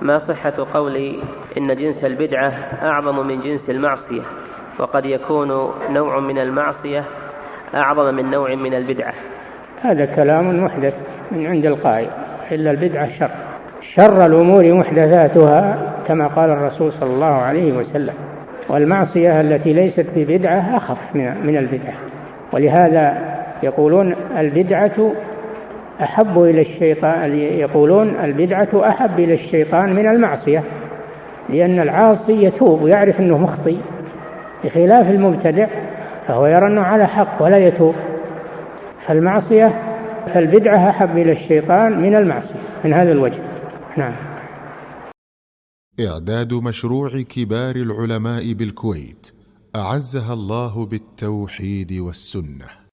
ما صحة قولي إن جنس البدعة أعظم من جنس المعصية، وقد يكون نوع من المعصية أعظم من نوع من البدعة؟ هذا كلام محدث من عند القائل، إلا البدعة شر الأمور محدثاتها كما قال الرسول صلى الله عليه وسلم، والمعصية التي ليست ببدعة أخف من البدعة. ولهذا يقولون البدعة أحب إلى الشيطان، يقولون البدعة أحب إلى الشيطان من المعصية، لأن العاصي يتوب ويعرف أنه مخطئ، بخلاف المبتدع فهو يرى أنه على حق ولا يتوب. فالبدعة أحب إلى الشيطان من المعصية من هذا الوجه. نعم. إعداد مشروع كبار العلماء بالكويت أعزها الله بالتوحيد والسنة.